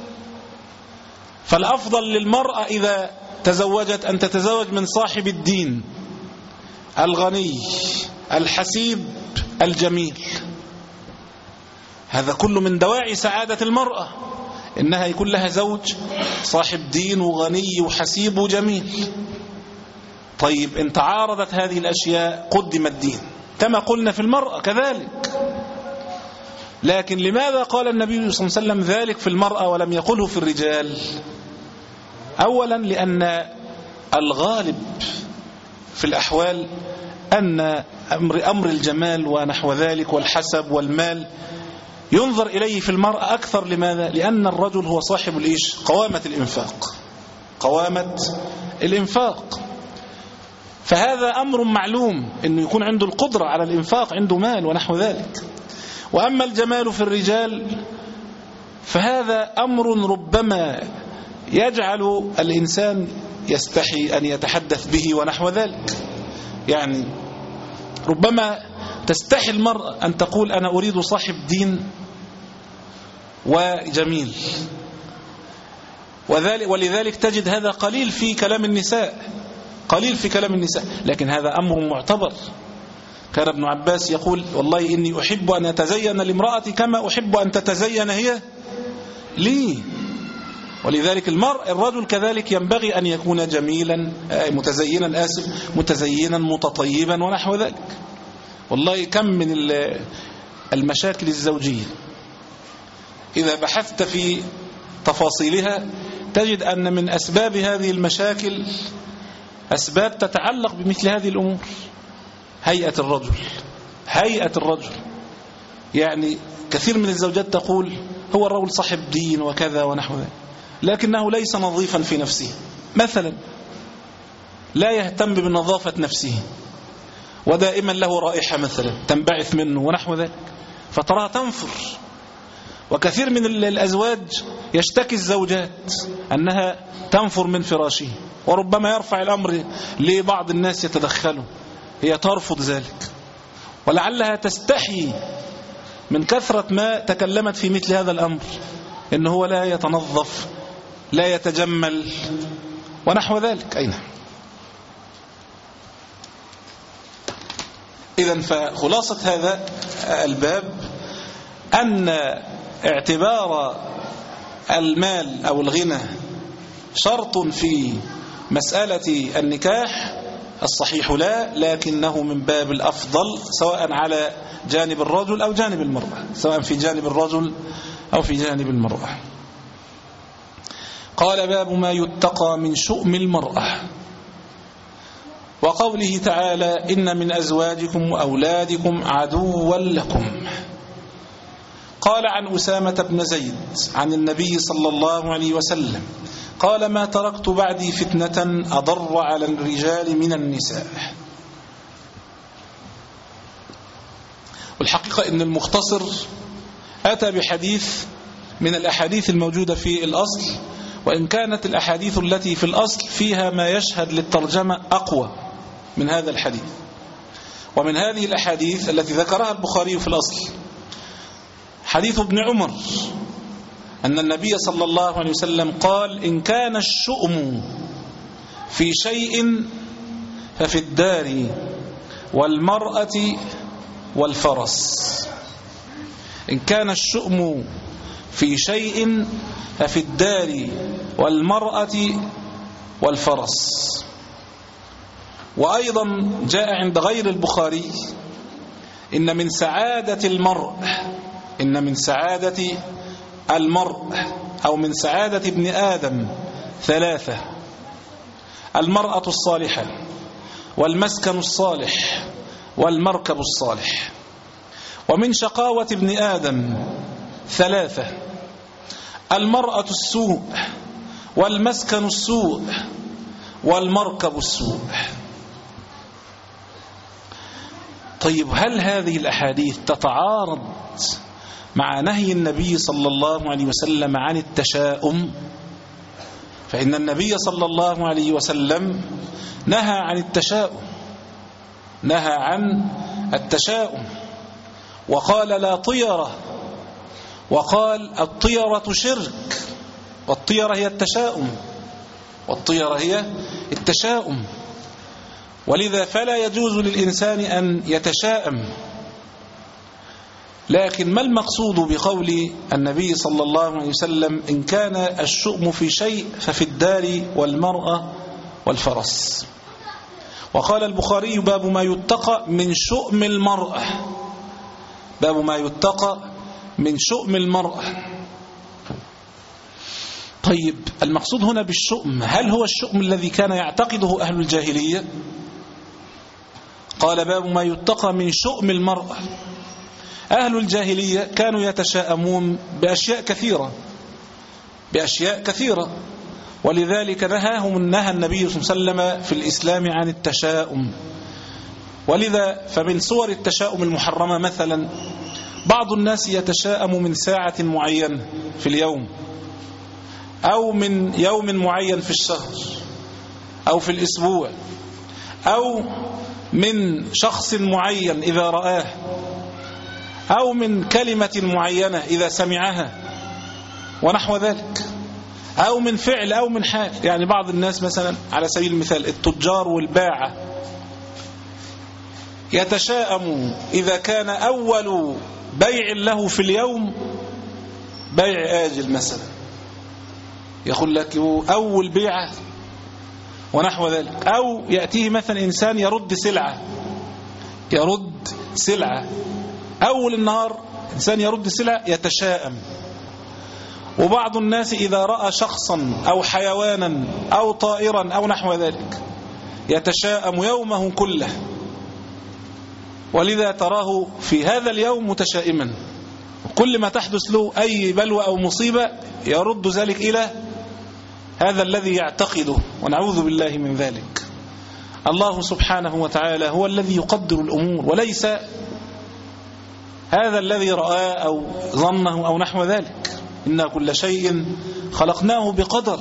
فالأفضل للمرأة إذا تزوجت أن تتزوج من صاحب الدين الغني الحسيب الجميل. هذا كله من دواعي سعادة المرأة، إنها يكون لها زوج صاحب دين وغني وحسيب وجميل. طيب إن تعارضت هذه الأشياء قدم الدين، كما قلنا في المرأة كذلك. لكن لماذا قال النبي صلى الله عليه وسلم ذلك في المرأة ولم يقله في الرجال؟ أولا لأن الغالب في الأحوال أن أمر, أمر الجمال ونحو ذلك والحسب والمال ينظر إليه في المرأة أكثر. لماذا؟ لأن الرجل هو صاحب الإيش؟ قوامة الإنفاق، قوامة الإنفاق. فهذا أمر معلوم أنه يكون عنده القدرة على الإنفاق، عنده مال ونحو ذلك. وأما الجمال في الرجال فهذا أمر ربما يجعل الإنسان يستحي أن يتحدث به ونحو ذلك. يعني ربما تستحي المرأة أن تقول أنا أريد صاحب دين وجميل، وذلك ولذلك تجد هذا قليل في كلام النساء، قليل في كلام النساء. لكن هذا أمر معتبر. كان ابن عباس يقول والله إني أحب أن أتزين لامرأتي كما أحب أن تتزين هي لي. ولذلك المرء الرجل كذلك ينبغي أن يكون جميلا متزينا آسف متزينا متطيبا ونحو ذلك. والله كم من المشاكل الزوجية إذا بحثت في تفاصيلها تجد أن من أسباب هذه المشاكل أسباب تتعلق بمثل هذه الأمور. هيئة الرجل، هيئة الرجل. يعني كثير من الزوجات تقول هو الرجل صاحب دين وكذا ونحو ذلك، لكنه ليس نظيفا في نفسه مثلا، لا يهتم بنظافة نفسه، ودائما له رائحة مثلا تنبعث منه ونحو ذلك، فتراها تنفر. وكثير من الأزواج يشتكي الزوجات أنها تنفر من فراشه، وربما يرفع الأمر لبعض الناس يتدخلوا، هي ترفض ذلك، ولعلها تستحي من كثرة ما تكلمت في مثل هذا الأمر، إنه هو لا يتنظف لا يتجمل ونحو ذلك. أين إذن فخلاصة هذا الباب أن اعتبار المال أو الغنى شرط في مسألة النكاح الصحيح لا، لكنه من باب الأفضل سواء على جانب الرجل أو جانب المرأة، سواء في جانب الرجل أو في جانب المرأة. قال باب ما يتقى من شؤم المرأة، وقوله تعالى إن من أزواجكم وأولادكم عدوا لكم. قال عن أسامة بن زيد عن النبي صلى الله عليه وسلم قال ما تركت بعدي فتنة أضر على الرجال من النساء. والحقيقة إن المختصر أتى بحديث من الأحاديث الموجودة في الأصل، وإن كانت الأحاديث التي في الأصل فيها ما يشهد للترجمة أقوى من هذا الحديث. ومن هذه الأحاديث التي ذكرها البخاري في الأصل حديث ابن عمر أن النبي صلى الله عليه وسلم قال إن كان الشؤم في شيء ففي الدار والمرأة والفرس. إن كان الشؤم في شيء ففي الدار والمرأة والفرس. وأيضا جاء عند غير البخاري إن من سعادة المرء إن من سعادة المرء أو من سعادة ابن آدم ثلاثة: المرأة الصالحة والمسكن الصالح والمركب الصالح. ومن شقاوة ابن آدم ثلاثة: المرأة السوء والمسكن السوء والمركب السوء. طيب هل هذه الأحاديث تتعارض مع نهي النبي صلى الله عليه وسلم عن التشاؤم؟ فإن النبي صلى الله عليه وسلم نهى عن التشاؤم نهى عن التشاؤم وقال لا طيرة، وقال الطيرة شرك، والطيرة هي التشاؤم والطيرة هي التشاؤم ولذا فلا يجوز للإنسان أن يتشاءم. لكن ما المقصود بقول النبي صلى الله عليه وسلم إن كان الشؤم في شيء ففي الدار والمرأة والفرس؟ وقال البخاري باب ما يتقى من شؤم المرأة، باب ما يتقى من شؤم المرأة. طيب المقصود هنا بالشؤم هل هو الشؤم الذي كان يعتقده أهل الجاهلية؟ قال باب ما يتقى من شؤم المرأة. أهل الجاهلية كانوا يتشاءمون بأشياء كثيرة بأشياء كثيرة ولذلك نهاهم نهى النبي صلى الله عليه وسلم في الإسلام عن التشاؤم. ولذا فمن صور التشاؤم المحرمة مثلا بعض الناس يتشاءم من ساعة معينة في اليوم أو من يوم معين في الشهر أو في الأسبوع أو من شخص معين إذا رآه أو من كلمة معينة إذا سمعها ونحو ذلك أو من فعل أو من حال. يعني بعض الناس مثلا على سبيل المثال التجار والباعة يتشاءم إذا كان أول بيع له في اليوم بيع آجل مثلا، يقول لك أول بيعة ونحو ذلك. أو يأتيه مثلا إنسان يرد سلعة يرد سلعة أول النهار إنسان يرد سلعة يتشاءم. وبعض الناس إذا رأى شخصا أو حيوانا أو طائرا أو نحو ذلك يتشاءم يومه كله ولذا تراه في هذا اليوم متشائما. كل ما تحدث له أي بلوى أو مصيبة يرد ذلك إلى هذا الذي يعتقده ونعوذ بالله من ذلك. الله سبحانه وتعالى هو الذي يقدر الأمور وليس هذا الذي رآه أو ظنه أو نحو ذلك. إن كل شيء خلقناه بقدر.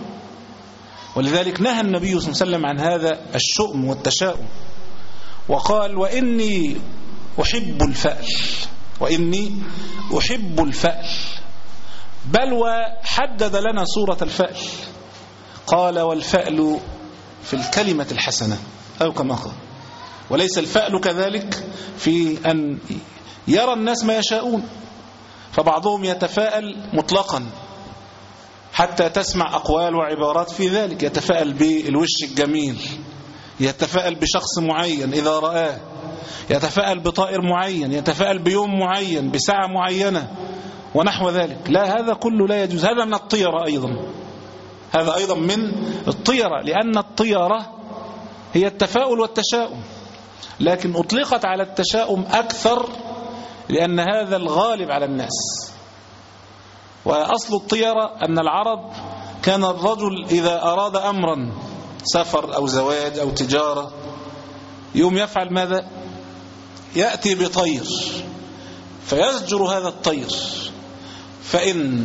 ولذلك نهى النبي صلى الله عليه وسلم عن هذا الشؤم والتشاؤم وقال وإني أحب الفأل وإني أحب الفأل. بل وحدد لنا صورة الفأل قال والفأل في الكلمة الحسنة أو كما قال وليس الفأل كذلك في أن يرى الناس ما يشاءون، فبعضهم يتفاءل مطلقا حتى تسمع أقوال وعبارات في ذلك، يتفاءل بالوش الجميل، يتفاءل بشخص معين إذا رآه، يتفاءل بطائر معين، يتفاءل بيوم معين، بساعة معينة ونحو ذلك. لا، هذا كله لا يجوز، هذا من الطيرة أيضا، هذا أيضا من الطيرة، لأن الطيرة هي التفاؤل والتشاؤم، لكن أطلقت على التشاؤم أكثر لأن هذا الغالب على الناس. وأصل الطيرة أن العرب كان الرجل إذا أراد أمرا سفر أو زواج أو تجارة يوم يفعل ماذا؟ يأتي بطير فيزجر هذا الطير، فإن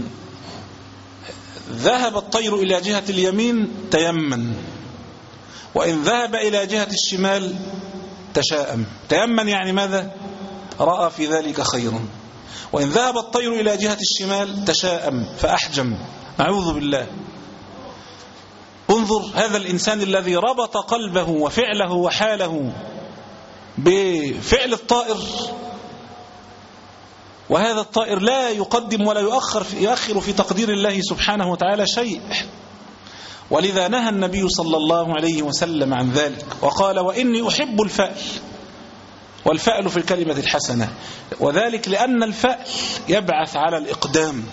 ذهب الطير إلى جهة اليمين تيمن، وإن ذهب إلى جهة الشمال تشاءم. تيمن يعني ماذا؟ رأى في ذلك خيرا. وإن ذهب الطير إلى جهة الشمال تشاءم فأحجم، نعوذ بالله. انظر هذا الإنسان الذي ربط قلبه وفعله وحاله بفعل الطائر، وهذا الطائر لا يقدم ولا يؤخر في, يؤخر في تقدير الله سبحانه وتعالى شيء. ولذا نهى النبي صلى الله عليه وسلم عن ذلك وقال: وإني أحب الفأل، والفأل في الكلمة الحسنة، وذلك لأن الفأل يبعث على الإقدام،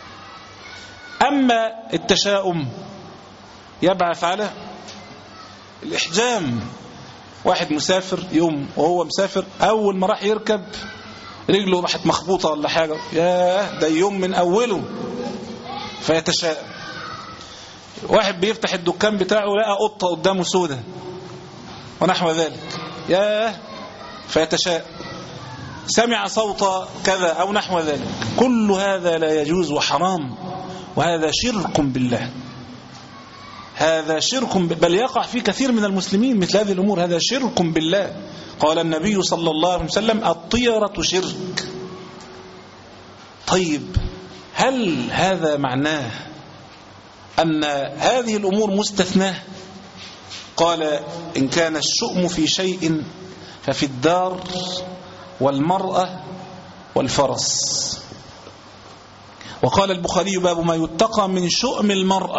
أما التشاؤم يبعث على الإحجام. واحد مسافر يوم وهو مسافر أول ما راح يركب رجله راحت مخبوطة ولا حاجة، ياه ده يوم من أوله، فيتشاءم. واحد بيفتح الدكان بتاعه لقى قطة قدامه سودة ونحو ذلك، ياه فيتشاءم. سمع صوت كذا أو نحو ذلك. كل هذا لا يجوز وحرام، وهذا شرك بالله، هذا شرك بل يقع في كثير من المسلمين مثل هذه الأمور، هذا شرك بالله. قال النبي صلى الله عليه وسلم: الطيرة شرك. طيب، هل هذا معناه أن هذه الأمور مستثناة؟ قال: إن كان الشؤم في شيء ففي الدار والمرأة والفرس. وقال البخاري: باب ما يتقى من شؤم المرأة.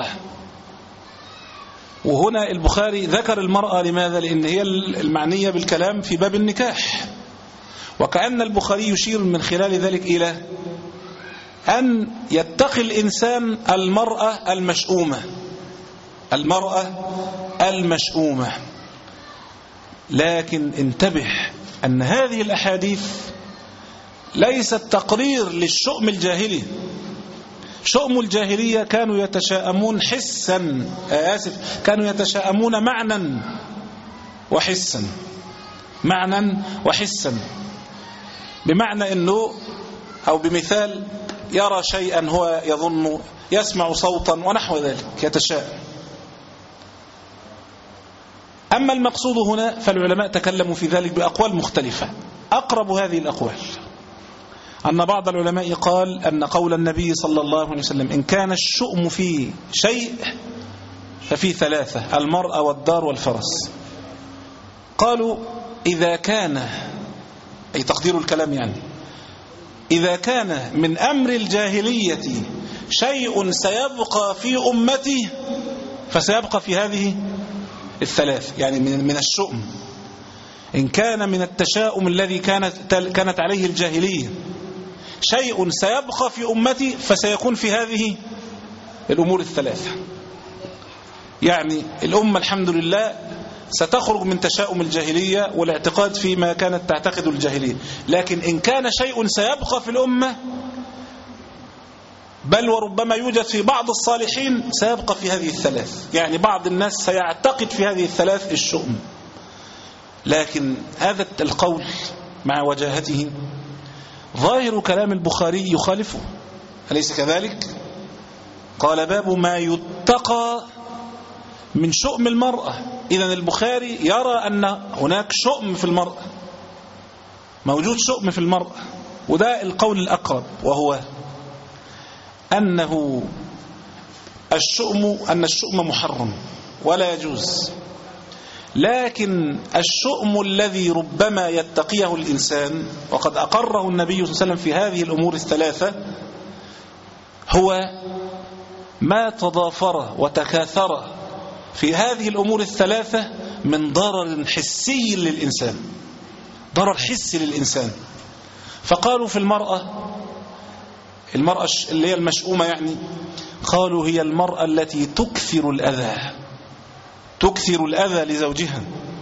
وهنا البخاري ذكر المرأة لماذا؟ لأن هي المعنية بالكلام في باب النكاح، وكأن البخاري يشير من خلال ذلك إلى أن يتقي الإنسان المرأة المشؤومة، المرأة المشؤومة. لكن انتبه أن هذه الأحاديث ليست تقرير للشؤم الجاهلي. شؤم الجاهلية كانوا يتشاءمون حسا، آسف كانوا يتشاءمون معنى وحسا، معنى وحسا، بمعنى أنه أو بمثال يرى شيئا هو يظن، يسمع صوتا ونحو ذلك يتشاءم. أما المقصود هنا فالعلماء تكلموا في ذلك بأقوال مختلفة. أقرب هذه الأقوال أن بعض العلماء قال أن قول النبي صلى الله عليه وسلم: إن كان الشؤم في شيء ففي ثلاثة: المرأة والدار والفرس. قالوا: إذا كان، أي تقدير الكلام يعني، إذا كان من أمر الجاهلية شيء سيبقى في أمتي فسيبقى في هذه الثلاث، يعني من الشؤم. إن كان من التشاؤم الذي كانت كانت عليه الجاهلية شيء سيبقى في أمتي فسيكون في هذه الأمور الثلاثة. يعني الأمة الحمد لله ستخرج من تشاؤم الجاهلية والاعتقاد فيما كانت تعتقد الجاهلية، لكن إن كان شيء سيبقى في الأمة بل وربما يوجد في بعض الصالحين سيبقى في هذه الثلاث، يعني بعض الناس سيعتقد في هذه الثلاث الشؤم. لكن هذا القول مع وجاهته ظاهر كلام البخاري يخالفه، أليس كذلك؟ قال: باب ما يتقى من شؤم المرأة. إذن البخاري يرى أن هناك شؤم في المرأة، موجود شؤم في المرأة، وده القول الأقرب، وهو أنه الشؤم أن الشؤم محرم ولا يجوز، لكن الشؤم الذي ربما يتقيه الإنسان، وقد أقره النبي صلى الله عليه وسلم في هذه الأمور الثلاثة، هو ما تضافر وتكاثر في هذه الأمور الثلاثة من ضرر حسي للإنسان، ضرر حسي للإنسان. فقالوا في المرأة، المرأة اللي هي المشؤومة يعني، قالوا هي المرأة التي تكثر الأذى، تكثر الأذى لزوجها،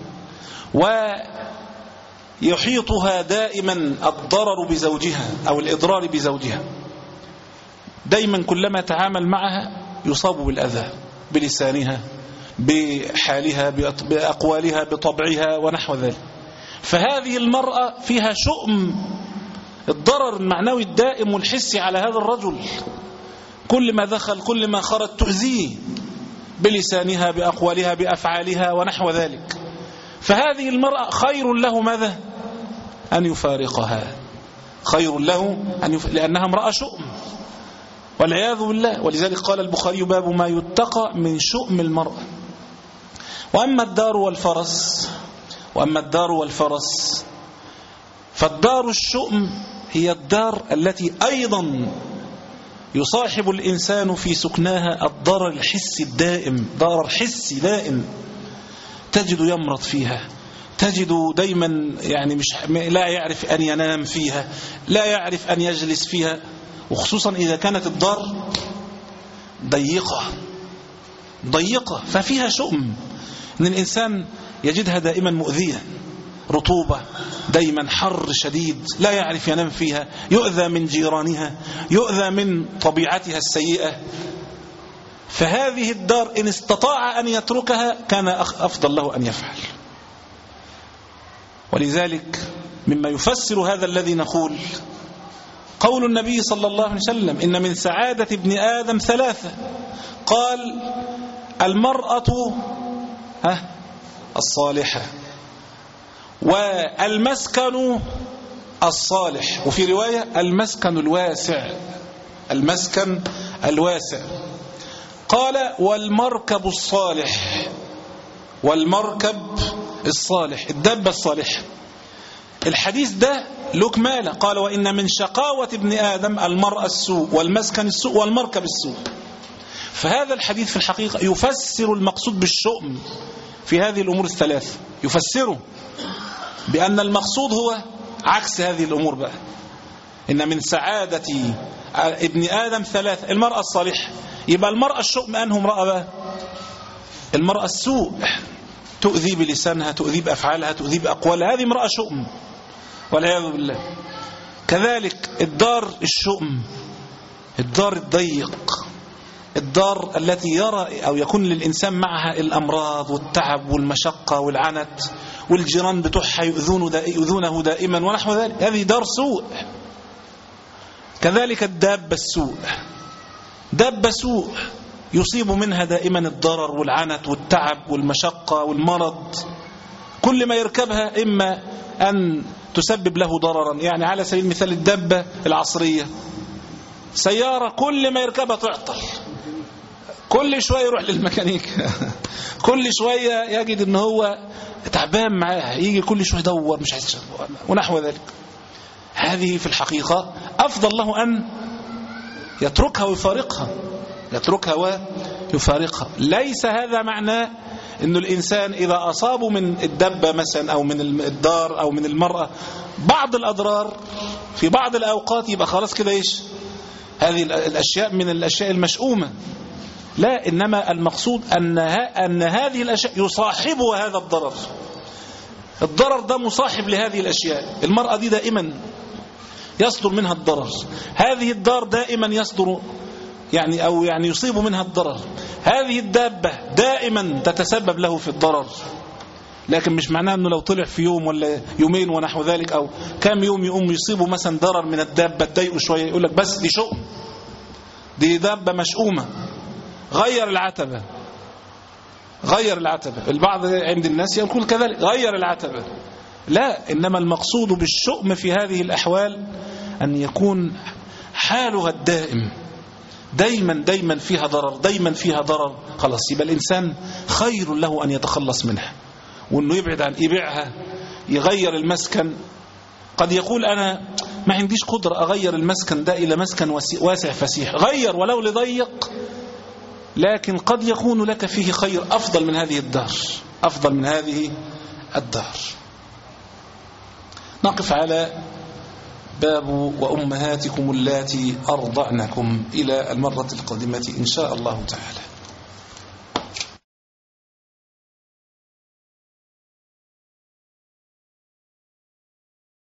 ويحيطها دائما الضرر بزوجها أو الإضرار بزوجها، دائما كلما تعامل معها يصاب بالأذى بلسانها بحالها بأقوالها بطبعها ونحو ذلك. فهذه المرأة فيها شؤم الضرر المعنوي الدائم والحسي على هذا الرجل، كل ما دخل كل ما خرج تؤذيه بلسانها بأقوالها بأفعالها ونحو ذلك. فهذه المرأة خير له ماذا؟ أن يفارقها، خير له أن يف... لأنها امرأة شؤم والعياذ بالله. ولذلك قال البخاري باب ما يتقى من شؤم المرأة. وأما الدار والفرس وأما الدار والفرس فالدار الشؤم هي الدار التي أيضا يصاحب الإنسان في سكناها الضرر الحسي الدائم، ضرر حسي دائم، تجد يمرض فيها، تجد دايما يعني مش لا يعرف أن ينام فيها، لا يعرف أن يجلس فيها، وخصوصا إذا كانت الدار ضيقة ضيقة ففيها شؤم، أن الإنسان يجدها دائما مؤذية، رطوبة دايما، حر شديد، لا يعرف ينام فيها، يؤذى من جيرانها، يؤذى من طبيعتها السيئة. فهذه الدار إن استطاع أن يتركها كان أفضل له أن يفعل. ولذلك مما يفسر هذا الذي نقول قول النبي صلى الله عليه وسلم إن من سعادة ابن آدم ثلاثة، قال المرأة الصالحة، والمسكن الصالح، وفي رواية المسكن الواسع، المسكن الواسع، قال والمركب الصالح، والمركب الصالح، الدابة الصالحة. الحديث ده له كمالة، قال وإن من شقاوة ابن آدم المرأة السوء والمسكن السوء والمركب السوء. فهذا الحديث في الحقيقة يفسر المقصود بالشؤم في هذه الأمور الثلاثة، يفسره بأن المقصود هو عكس هذه الأمور بقى. إن من سعادة ابن آدم ثلاثة، المرأة الصالحة، يبقى المرأة الشؤم أنه امرأة بقى المرأة السوء، تؤذي بلسانها، تؤذي بأفعالها، تؤذي بأقوالها، هذه امرأة شؤم والعياذ بالله. كذلك الدار الشؤم، الدار الضيق، الدار التي يرى أو يكون للإنسان معها الأمراض والتعب والمشقة والعنت، والجيران بتوعها يؤذونه دائما ونحو ذلك، هذه دار سوء. كذلك الدابة السوء، دابة سوء يصيب منها دائما الضرر والعنت والتعب والمشقة والمرض، كل ما يركبها إما أن تسبب له ضررا. يعني على سبيل المثال الدابة العصرية، سيارة كل ما يركبها تعطل، كل شوية يروح للميكانيك كل شوية يجد ان هو تعبان معاها، يجي كل شوية يدور مش عايز ونحو ذلك. هذه في الحقيقة أفضل له أن يتركها ويفارقها، يتركها ويفارقها. ليس هذا معناه أن الإنسان إذا أصابه من الدبة مثلا أو من الدار أو من المرأة بعض الأضرار في بعض الأوقات يبقى خلاص كده إيش هذه الأشياء من الأشياء المشؤومة. لا، إنما المقصود أن, أن هذه الأشياء يصاحبها هذا الضرر، الضرر ده مصاحب لهذه الأشياء. المرأة دي دائما يصدر منها الضرر، هذه الدار دائما يصدر يعني أو يعني يصيب منها الضرر، هذه الدابة دائما تتسبب له في الضرر. لكن مش معناه أنه لو طلع في يوم ولا يومين ونحو ذلك أو كام يوم يقوم يصيبه مثلا ضرر من الدابة تضايقه شوية يقول لك بس دي شؤم، دي دابة مشؤومة، غير العتبة، غير العتبة. البعض عند الناس يقول كذلك غير العتبة. لا، إنما المقصود بالشؤم في هذه الأحوال أن يكون حالها الدائم دايما دايما فيها ضرر، دايما فيها ضرر، خلاص يبقى الإنسان خير له أن يتخلص منها وأنه يبعد عن يبيعها، يغير المسكن. قد يقول أنا ما عنديش قدرة أغير المسكن ده إلى مسكن واسع فسيح، غير ولو لضيق، لكن قد يكون لك فيه خير أفضل من هذه الدار، أفضل من هذه الدار. نقف على باب وأمهاتكم اللاتي أرضعنكم إلى المرة القادمة إن شاء الله تعالى.